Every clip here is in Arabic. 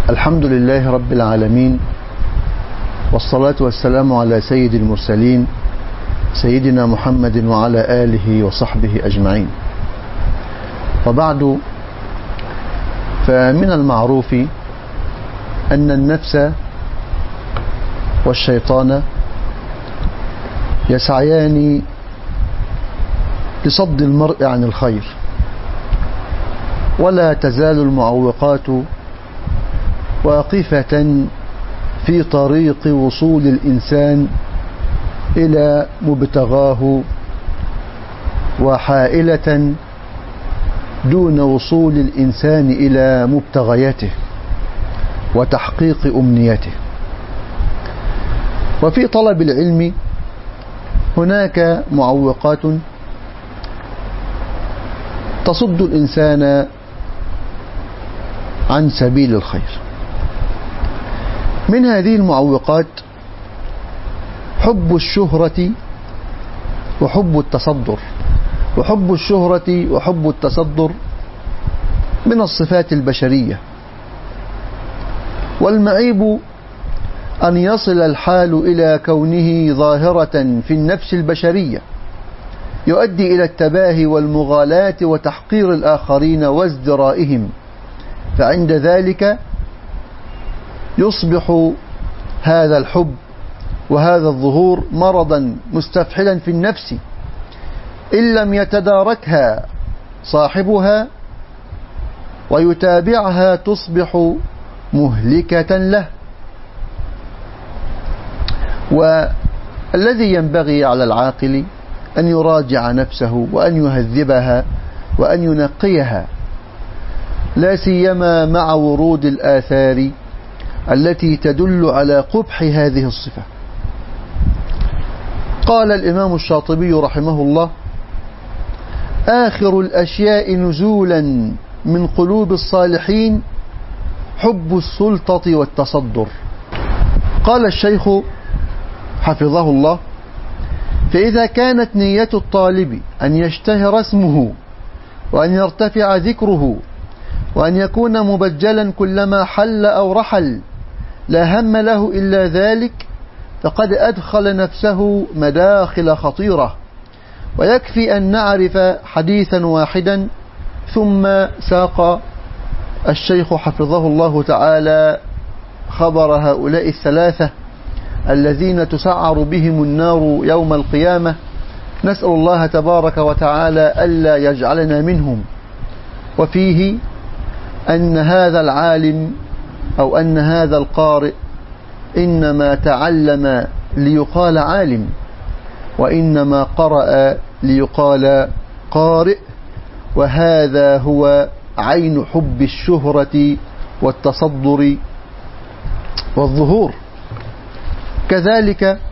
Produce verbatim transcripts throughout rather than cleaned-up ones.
الحمد لله رب العالمين، والصلاة والسلام على سيد المرسلين سيدنا محمد وعلى آله وصحبه أجمعين. وبعد، فمن المعروف أن النفس والشيطان يسعيان لصد المرء عن الخير، ولا تزال المعوقات واقفة في طريق وصول الإنسان إلى مبتغاه، وحائلة دون وصول الإنسان إلى مبتغياته وتحقيق أمنيته. وفي طلب العلم هناك معوقات تصد الإنسان عن سبيل الخير. من هذه المعوقات حب الشهرة وحب التصدر. وحب الشهرة وحب التصدر من الصفات البشرية، والمعيب أن يصل الحال إلى كونه ظاهرة في النفس البشرية، يؤدي إلى التباهي والمغالاة وتحقير الآخرين وازدرائهم، فعند ذلك يصبح هذا الحب وهذا الظهور مرضا مستفحلا في النفس، إن لم يتداركها صاحبها ويتابعها تصبح مهلكة له. والذي ينبغي على العاقل أن يراجع نفسه وأن يهذبها وأن ينقيها، لا سيما مع ورود الآثار التي تدل على قبح هذه الصفة. قال الإمام الشاطبي رحمه الله: آخر الأشياء نزولا من قلوب الصالحين حب السلطة والتصدر. قال الشيخ حفظه الله: فإذا كانت نية الطالب أن يشتهر اسمه وأن يرتفع ذكره وأن يكون مبجلا كلما حل أو رحل لا هم له إلا ذلك، فقد أدخل نفسه مداخل خطيرة. ويكفي أن نعرف حديثا واحدا، ثم ساق الشيخ حفظه الله تعالى خبر هؤلاء الثلاثة الذين تسعر بهم النار يوم القيامة، نسأل الله تبارك وتعالى ألا يجعلنا منهم. وفيه أن هذا العالم أو أن هذا القارئ إنما تعلم ليقال عالم، وإنما قرأ ليقال قارئ، وهذا هو عين حب الشهرة والتصدر والظهور. كذلك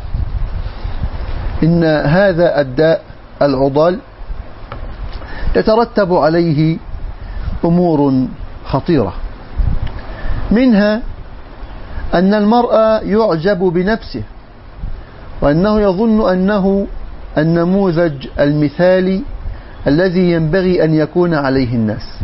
إن هذا الداء العضال يترتب عليه أمور خطيرة، منها أن المرء يعجب بنفسه، وأنه يظن أنه النموذج المثالي الذي ينبغي أن يكون عليه الناس.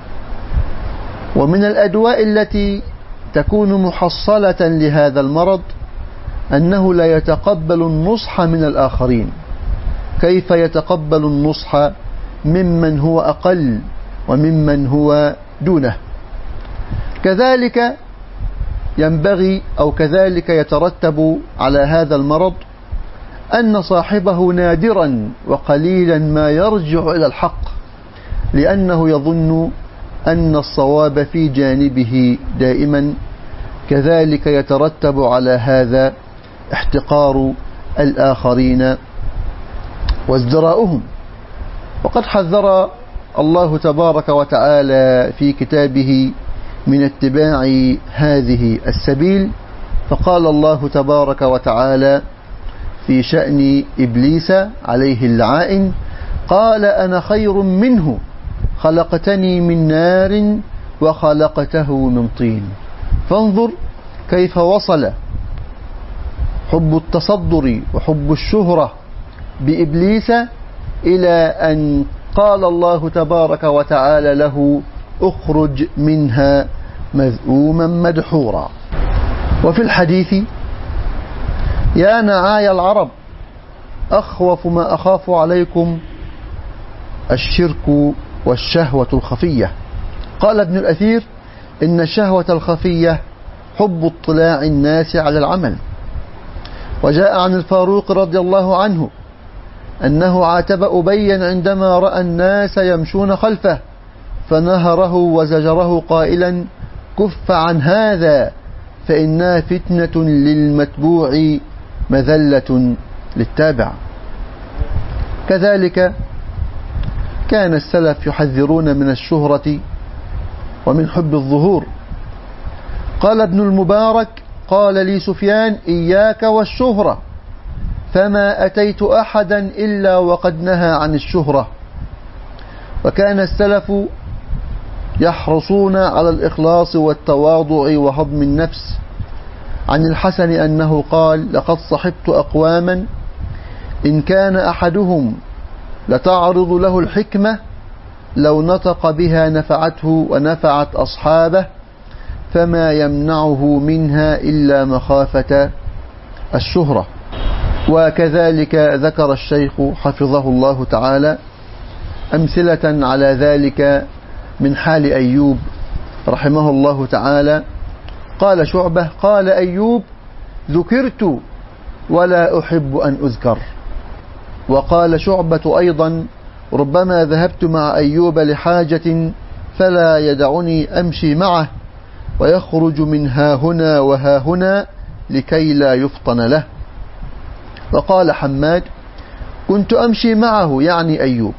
ومن الأدواء التي تكون محصلة لهذا المرض أنه لا يتقبل النصح من الآخرين. كيف يتقبل النصح ممن هو أقل وممن هو دونه؟ كذلك ينبغي أو كذلك يترتب على هذا المرض أن صاحبه نادرا وقليلا ما يرجع إلى الحق، لأنه يظن أن الصواب في جانبه دائما. كذلك يترتب على هذا احتقار الآخرين وازدراؤهم. وقد حذر الله تبارك وتعالى في كتابه من اتباع هذه السبيل، فقال الله تبارك وتعالى في شأن إبليس عليه اللعائن: قال أنا خير منه خلقتني من نار وخلقته من طين. فانظر كيف وصل حب التصدر وحب الشهرة بإبليس إلى أن قال الله تبارك وتعالى له: اخرج منها مذءوما مدحورا. وفي الحديث: يا نعاي العرب أخوف ما أخاف عليكم الشرك والشهوة الخفية. قال ابن الأثير: إن الشهوة الخفية حب اطلاع الناس على العمل. وجاء عن الفاروق رضي الله عنه أنه عاتب أبيا عندما رأى الناس يمشون خلفه فنهره وزجره قائلا: كف عن هذا فإنها فتنة للمتبوع مذلة للتابع. كذلك كان السلف يحذرون من الشهرة ومن حب الظهور. قال ابن المبارك: قال لي سفيان: إياك والشهرة، فما أتيت أحدا إلا وقد نهى عن الشهرة. وكان السلف يحرصون على الإخلاص والتواضع وهضم النفس. عن الحسن أنه قال: لقد صحبت أقواما إن كان أحدهم لتعرض له الحكمة لو نطق بها نفعته ونفعت أصحابه، فما يمنعه منها إلا مخافة الشهرة. وكذلك ذكر الشيخ حفظه الله تعالى أمثلة على ذلك من حال أيوب رحمه الله تعالى. قال شعبة: قال أيوب: ذكرت ولا أحب أن أذكر. وقال شعبة أيضا: ربما ذهبت مع أيوب لحاجة فلا يدعني أمشي معه ويخرج من ها هنا وها هنا لكي لا يفطن له. وقال حماد: كنت أمشي معه يعني أيوب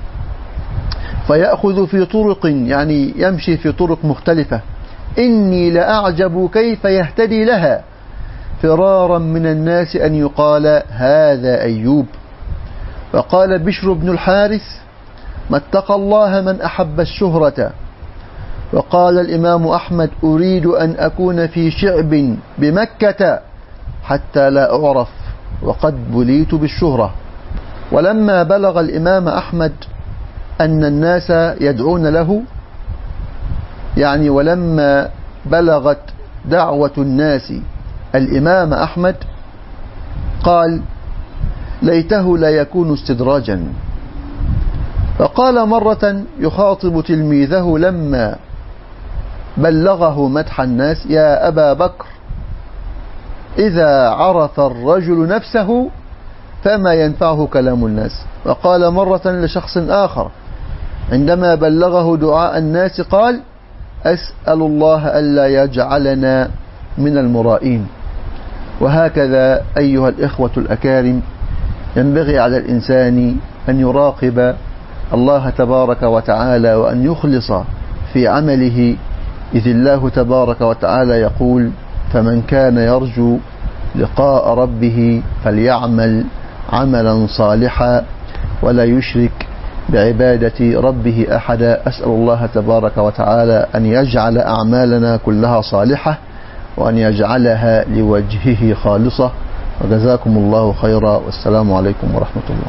فيأخذ في طرق، يعني يمشي في طرق مختلفة، إني لأعجب كيف يهتدي لها فرارا من الناس أن يقال هذا أيوب. وقال بشر بن الحارث: ما اتقى الله من أحب الشهرة. وقال الإمام أحمد: أريد أن أكون في شعب بمكة حتى لا أعرف وقد بليت بالشهرة. ولما بلغ الإمام أحمد أن الناس يدعون له، يعني ولما بلغت دعوة الناس الإمام أحمد، قال: ليته لا يكون استدراجا. فقال مرة يخاطب تلميذه لما بلغه مدح الناس: يا أبا بكر، إذا عرف الرجل نفسه فما ينفعه كلام الناس. وقال مرة لشخص آخر عندما بلغه دعاء الناس قال: أسأل الله ألا يجعلنا من المرائين. وهكذا أيها الإخوة الأكارم ينبغي على الإنسان أن يراقب الله تبارك وتعالى وأن يخلص في عمله، إذ الله تبارك وتعالى يقول: فمن كان يرجو لقاء ربه فليعمل عملا صالحا ولا يشرك بعبادة ربه أحدا. أسأل الله تبارك وتعالى أن يجعل أعمالنا كلها صالحة وأن يجعلها لوجهه خالصة. وجزاكم الله خيرا، والسلام عليكم ورحمة الله.